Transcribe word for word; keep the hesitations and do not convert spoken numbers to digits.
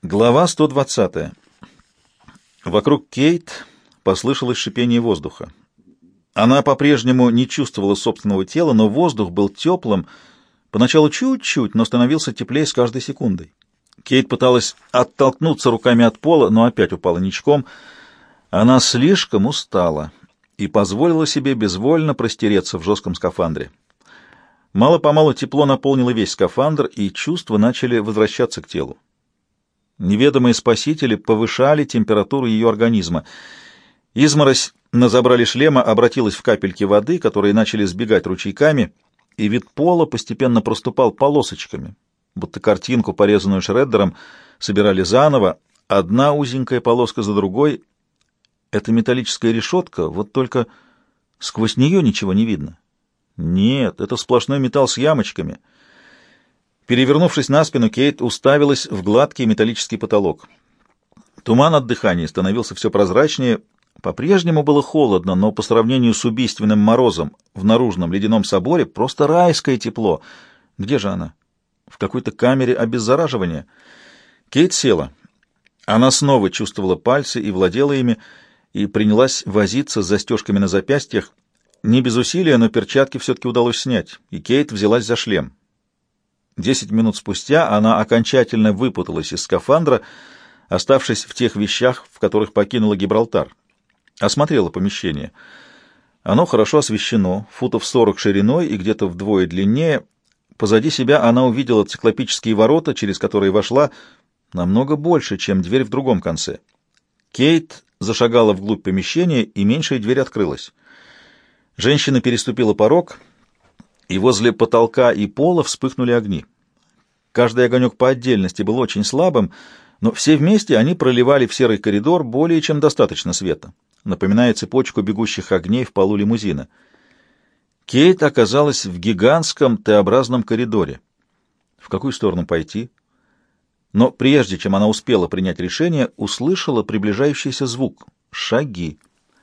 Глава сто двадцатая. Вокруг Кейт послышалось шипение воздуха. Она по-прежнему не чувствовала собственного тела, но воздух был теплым, поначалу чуть-чуть, но становился теплее с каждой секундой. Кейт пыталась оттолкнуться руками от пола, но опять упала ничком. Она слишком устала и позволила себе безвольно простереться в жестком скафандре. Мало-помалу тепло наполнило весь скафандр, и чувства начали возвращаться к телу. Неведомые спасители повышали температуру ее организма. Изморозь на забрале шлема обратилась в капельки воды, которые начали сбегать ручейками, и вид пола постепенно проступал полосочками, будто картинку, порезанную шреддером, собирали заново, одна узенькая полоска за другой. Это металлическая решетка, вот только сквозь нее ничего не видно. Нет, это сплошной металл с ямочками. Перевернувшись на спину, Кейт уставилась в гладкий металлический потолок. Туман от дыхания становился все прозрачнее. По-прежнему было холодно, но по сравнению с убийственным морозом в наружном ледяном соборе просто райское тепло. Где же она? В какой-то камере обеззараживания. Кейт села. Она снова чувствовала пальцы и владела ими, и принялась возиться с застежками на запястьях. Не без усилия, но перчатки все-таки удалось снять, и Кейт взялась за шлем. Десять минут спустя она окончательно выпуталась из скафандра, оставшись в тех вещах, в которых покинула Гибралтар. Осмотрела помещение. Оно хорошо освещено, футов сорок шириной и где-то вдвое длиннее. Позади себя она увидела циклопические ворота, через которые вошла, намного больше, чем дверь в другом конце. Кейт зашагала вглубь помещения, и меньшая дверь открылась. Женщина переступила порог, и возле потолка и пола вспыхнули огни. Каждый огонек по отдельности был очень слабым, но все вместе они проливали в серый коридор более чем достаточно света, напоминая цепочку бегущих огней в полу лимузина. Кейт оказалась в гигантском Т-образном коридоре. В какую сторону пойти? Но прежде чем она успела принять решение, услышала приближающийся звук — шаги.